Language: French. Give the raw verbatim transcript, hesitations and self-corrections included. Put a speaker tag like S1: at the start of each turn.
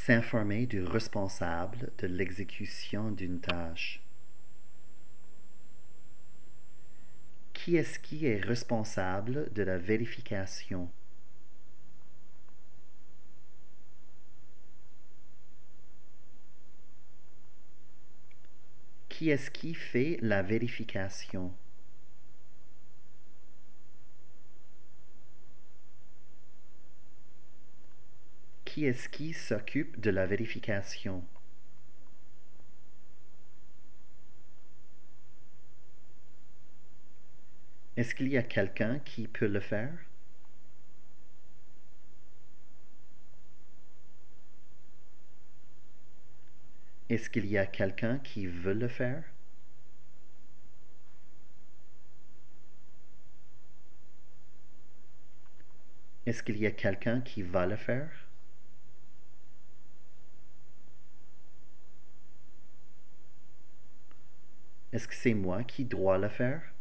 S1: S'informer du responsable de l'exécution d'une tâche. Qui est-ce qui est responsable de la vérification? Qui est-ce qui fait la vérification? Qui est-ce qui s'occupe de la vérification? Est-ce qu'il y a quelqu'un qui peut le faire? Est-ce qu'il y a quelqu'un qui veut le faire? Est-ce qu'il y a quelqu'un qui va le faire? Est-ce que c'est moi qui dois le faire?